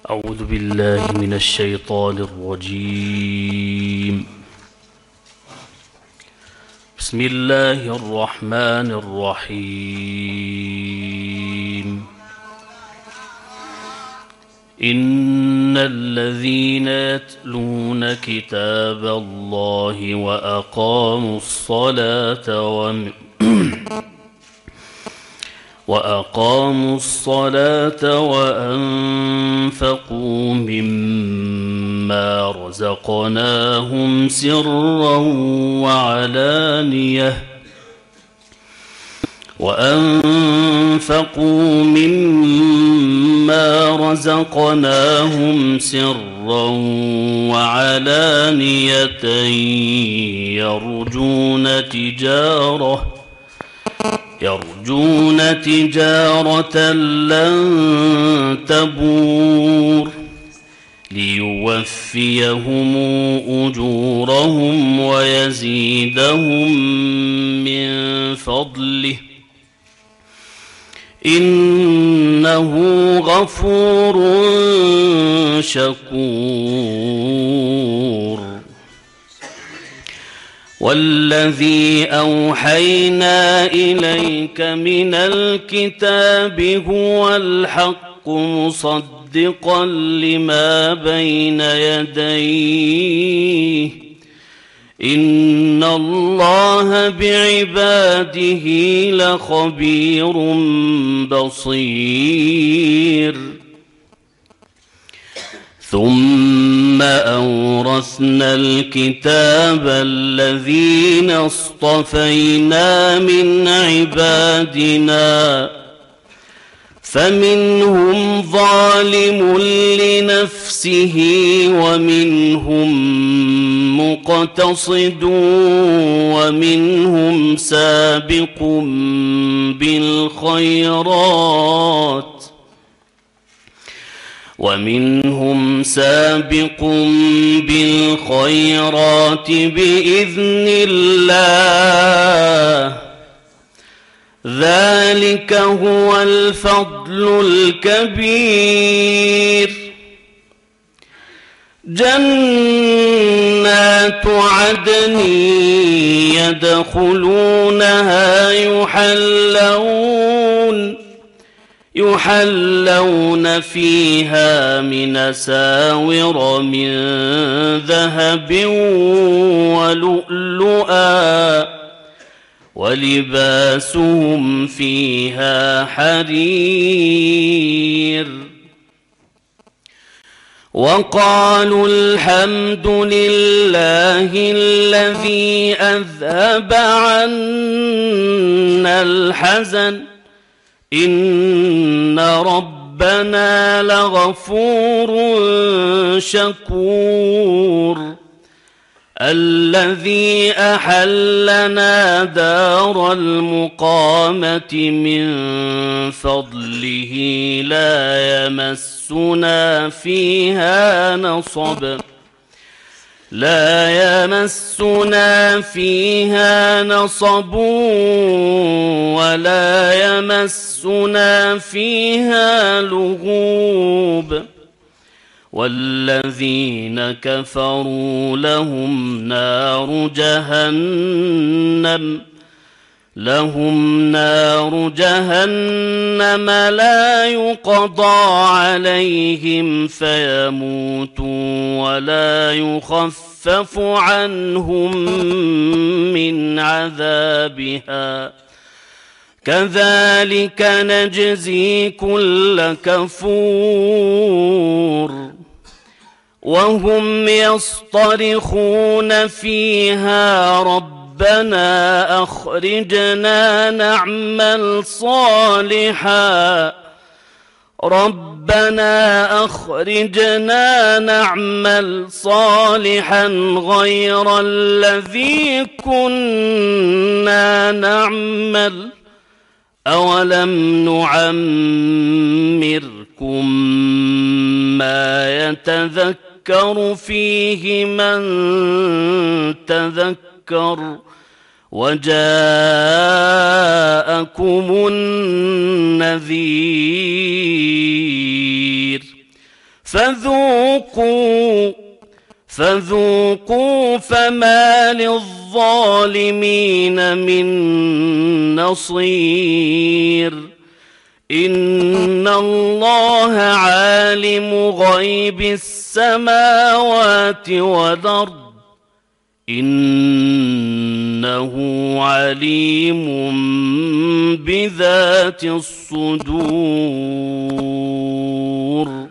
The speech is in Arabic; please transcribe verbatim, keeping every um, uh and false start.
أعوذ بالله من الشيطان الرجيم. بسم الله الرحمن الرحيم. إن الذين يتلون كتاب الله وأقاموا الصلاة وم وأقاموا الصلاة وأنفقوا مما رزقناهم سرا وعلانية وأنفقوا مما رزقناهم سرا وعلانية يرجون تجارة يرجون تجارة لن تبور ليوفيهم أجورهم ويزيدهم من فضله إنه غفور شكور. والذي أوحينا إليك من الكتاب هو الحق مصدقا لما بين يديه إن الله بعباده لخبير بصير. ثم أورثنا الكتاب الذين اصطفينا من عبادنا فمنهم ظالم لنفسه ومنهم مقتصد ومنهم سابق بالخيرات ومنهم سابق بالخيرات بإذن الله ذلك هو الفضل الكبير. جنات عدن يدخلونها يحلون يحلون فيها من أساور من ذهب ولؤلؤا ولباسهم فيها حرير. وقالوا الحمد لله الذي أذهب عنا الحزن إن ربنا لغفور شكور. الذي أحلنا دار المقامة من فضله لا يمسنا فيها نصب لا يمسنا فيها نصب ولا يمسنا فيها لغوب. والذين كفروا لهم نار جهنم لهم نار جهنم لا يقضى عليهم فيموتوا ولا يخفف عنهم من عذابها كذلك نجزي كل كفور. وهم يصطرخون فيها ربنا أخرجنا نعمل صالحا ربنا أخرجنا نعمل صالحا غير الذي كنا نعمل أولم نعمركم ما يتذكر فيه من تذكر وجاءكم النذير فذوقوا فذوقوا فما للظالمين من نصير إن الله عالم غيب السماوات والأرض إنه عليم بذات الصدور